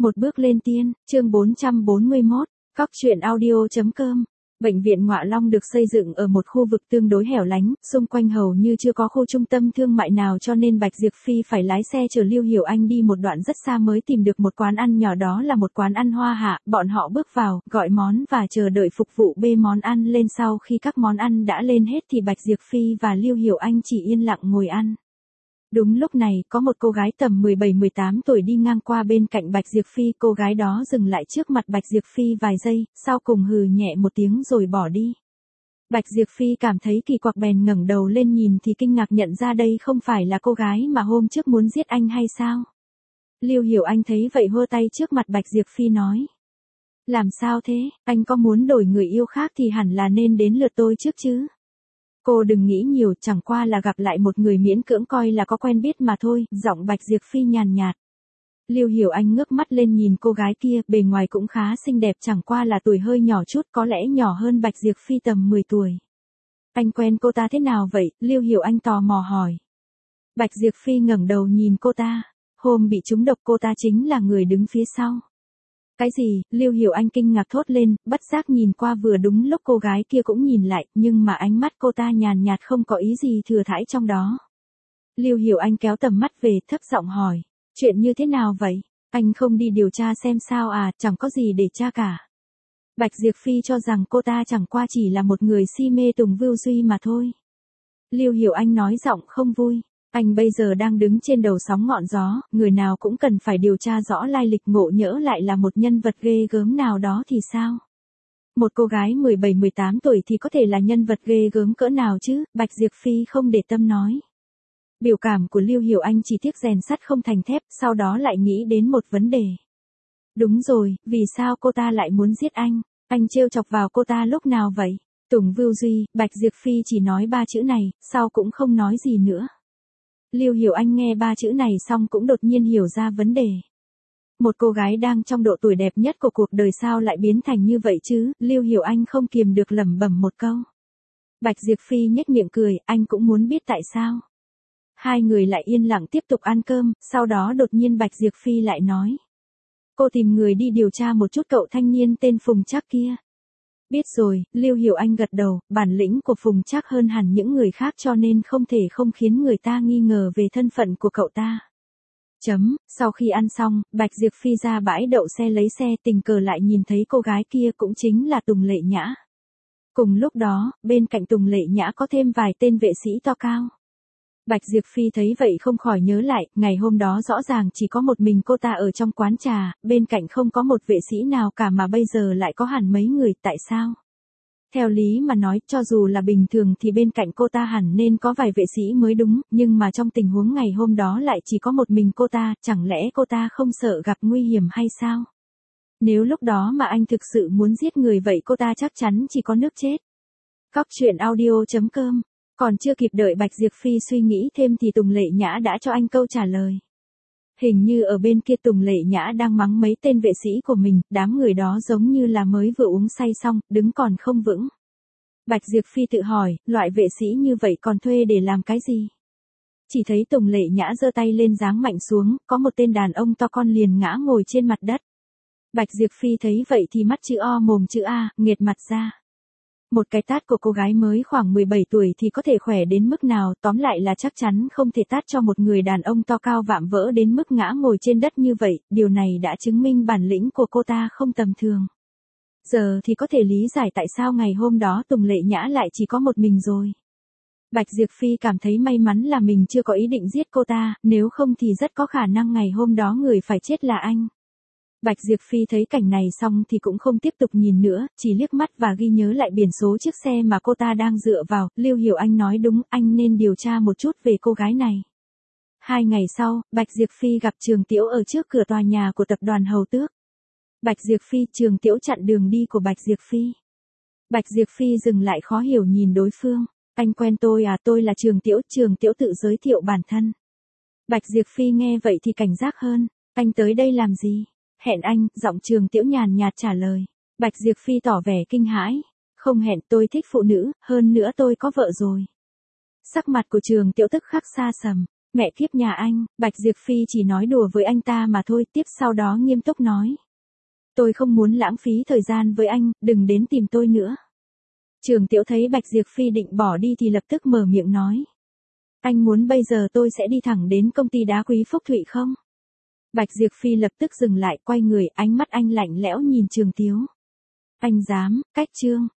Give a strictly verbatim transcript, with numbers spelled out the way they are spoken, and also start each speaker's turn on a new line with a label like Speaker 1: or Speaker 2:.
Speaker 1: Một bước lên tiên, chương bốn trăm bốn mươi mốt, cóc truyện audio chấm com. Bệnh viện Ngọa Long được xây dựng ở một khu vực tương đối hẻo lánh, xung quanh hầu như chưa có khu trung tâm thương mại nào, cho nên Bạch Diệp Phi phải lái xe chở Lưu Hiểu Anh đi một đoạn rất xa mới tìm được một quán ăn nhỏ, đó là một quán ăn Hoa Hạ. Bọn họ bước vào, gọi món và chờ đợi phục vụ bê món ăn lên. Sau khi các món ăn đã lên hết thì Bạch Diệp Phi và Lưu Hiểu Anh chỉ yên lặng ngồi ăn. Đúng lúc này, có một cô gái tầm mười bảy mười tám tuổi đi ngang qua bên cạnh Bạch Diệp Phi, cô gái đó dừng lại trước mặt Bạch Diệp Phi vài giây, sau cùng hừ nhẹ một tiếng rồi bỏ đi. Bạch Diệp Phi cảm thấy kỳ quặc bèn ngẩng đầu lên nhìn thì kinh ngạc nhận ra đây không phải là cô gái mà hôm trước muốn giết anh hay sao? Lưu Hiểu Anh thấy vậy hơ tay trước mặt Bạch Diệp Phi nói. Làm sao thế, anh có muốn đổi người yêu khác thì hẳn là nên đến lượt tôi trước chứ. Cô đừng nghĩ nhiều, chẳng qua là gặp lại một người miễn cưỡng coi là có quen biết mà thôi, giọng Bạch Diệp Phi nhàn nhạt. Lưu Hiểu Anh ngước mắt lên nhìn cô gái kia, bề ngoài cũng khá xinh đẹp, chẳng qua là tuổi hơi nhỏ chút, có lẽ nhỏ hơn Bạch Diệp Phi tầm mười tuổi. Anh quen cô ta thế nào vậy? Lưu Hiểu Anh tò mò hỏi. Bạch Diệp Phi ngẩng đầu nhìn cô ta, hôm bị trúng độc cô ta chính là người đứng phía sau. Cái gì? Lưu Hiểu Anh kinh ngạc thốt lên, bất giác nhìn qua, vừa đúng lúc cô gái kia cũng nhìn lại, nhưng mà ánh mắt cô ta nhàn nhạt không có ý gì thừa thãi trong đó. Lưu Hiểu Anh kéo tầm mắt về, thấp giọng hỏi, chuyện như thế nào vậy? Anh không đi điều tra xem sao à? Chẳng có gì để tra cả. Bạch Diệp Phi cho rằng cô ta chẳng qua chỉ là một người si mê Tùng Vưu Duy mà thôi. Lưu Hiểu Anh nói giọng không vui. Anh bây giờ đang đứng trên đầu sóng ngọn gió, người nào cũng cần phải điều tra rõ lai lịch, ngộ nhỡ lại là một nhân vật ghê gớm nào đó thì sao? Một cô gái mười bảy mười tám tuổi thì có thể là nhân vật ghê gớm cỡ nào chứ? Bạch Diệp Phi không để tâm nói. Biểu cảm của Lưu Hiểu Anh chỉ tiếc rèn sắt không thành thép, sau đó lại nghĩ đến một vấn đề. Đúng rồi, vì sao cô ta lại muốn giết anh? Anh trêu chọc vào cô ta lúc nào vậy? Tùng Vưu Duy. Bạch Diệp Phi chỉ nói ba chữ này, sau cũng không nói gì nữa. Lưu Hiểu Anh nghe ba chữ này xong cũng đột nhiên hiểu ra vấn đề. Một cô gái đang trong độ tuổi đẹp nhất của cuộc đời sao lại biến thành như vậy chứ? Lưu Hiểu Anh không kiềm được lẩm bẩm một câu. Bạch Diệp Phi nhếch miệng cười, anh cũng muốn biết tại sao. Hai người lại yên lặng tiếp tục ăn cơm, sau đó đột nhiên Bạch Diệp Phi lại nói. Cô tìm người đi điều tra một chút cậu thanh niên tên Phùng Trác kia. Biết rồi, Lưu Hiểu Anh gật đầu, bản lĩnh của Phùng Trác hơn hẳn những người khác cho nên không thể không khiến người ta nghi ngờ về thân phận của cậu ta. Chấm, sau khi ăn xong, Bạch Diệp Phi ra bãi đậu xe lấy xe, tình cờ lại nhìn thấy cô gái kia cũng chính là Tùng Lệ Nhã. Cùng lúc đó, bên cạnh Tùng Lệ Nhã có thêm vài tên vệ sĩ to cao. Bạch Diệp Phi thấy vậy không khỏi nhớ lại, ngày hôm đó rõ ràng chỉ có một mình cô ta ở trong quán trà, bên cạnh không có một vệ sĩ nào cả mà bây giờ lại có hẳn mấy người, tại sao? Theo lý mà nói, cho dù là bình thường thì bên cạnh cô ta hẳn nên có vài vệ sĩ mới đúng, nhưng mà trong tình huống ngày hôm đó lại chỉ có một mình cô ta, chẳng lẽ cô ta không sợ gặp nguy hiểm hay sao? Nếu lúc đó mà anh thực sự muốn giết người vậy cô ta chắc chắn chỉ có nước chết. Cóc truyện audio chấm com. Còn chưa kịp đợi Bạch Diệp Phi suy nghĩ thêm thì Tùng Lệ Nhã đã cho anh câu trả lời. Hình như ở bên kia Tùng Lệ Nhã đang mắng mấy tên vệ sĩ của mình, đám người đó giống như là mới vừa uống say xong, đứng còn không vững. Bạch Diệp Phi tự hỏi, loại vệ sĩ như vậy còn thuê để làm cái gì? Chỉ thấy Tùng Lệ Nhã giơ tay lên giáng mạnh xuống, có một tên đàn ông to con liền ngã ngồi trên mặt đất. Bạch Diệp Phi thấy vậy thì mắt chữ O mồm chữ A, nghệt mặt ra. Một cái tát của cô gái mới khoảng mười bảy tuổi thì có thể khỏe đến mức nào, tóm lại là chắc chắn không thể tát cho một người đàn ông to cao vạm vỡ đến mức ngã ngồi trên đất như vậy, điều này đã chứng minh bản lĩnh của cô ta không tầm thường. Giờ thì có thể lý giải tại sao ngày hôm đó Tùng Lệ Nhã lại chỉ có một mình rồi. Bạch Diệp Phi cảm thấy may mắn là mình chưa có ý định giết cô ta, nếu không thì rất có khả năng ngày hôm đó người phải chết là anh. Bạch Diệp Phi thấy cảnh này xong thì cũng không tiếp tục nhìn nữa, chỉ liếc mắt và ghi nhớ lại biển số chiếc xe mà cô ta đang dựa vào. Lưu Hiểu Anh nói đúng, anh nên điều tra một chút về cô gái này. Hai ngày sau, Bạch Diệp Phi gặp Trường Tiễu ở trước cửa tòa nhà của tập đoàn Hầu Tước. Bạch Diệp Phi, Trường Tiễu chặn đường đi của Bạch Diệp Phi. Bạch Diệp Phi dừng lại khó hiểu nhìn đối phương. Anh quen tôi à? Tôi là Trường Tiễu. Trường Tiễu tự giới thiệu bản thân. Bạch Diệp Phi nghe vậy thì cảnh giác hơn. Anh tới đây làm gì? Hẹn anh, giọng Trường Tiễu nhàn nhạt trả lời. Bạch Diệp Phi tỏ vẻ kinh hãi. Không hẹn, tôi thích phụ nữ, hơn nữa tôi có vợ rồi. Sắc mặt của Trường Tiễu tức khắc xa sầm. Mẹ kiếp nhà anh, Bạch Diệp Phi chỉ nói đùa với anh ta mà thôi, tiếp sau đó nghiêm túc nói. Tôi không muốn lãng phí thời gian với anh, đừng đến tìm tôi nữa. Trường Tiễu thấy Bạch Diệp Phi định bỏ đi thì lập tức mở miệng nói. Anh muốn bây giờ tôi sẽ đi thẳng đến công ty đá quý Phúc Thụy không? Bạch Diệp Phi lập tức dừng lại, quay người, ánh mắt anh lạnh lẽo nhìn Trường Tiễu. Anh dám, cách chương.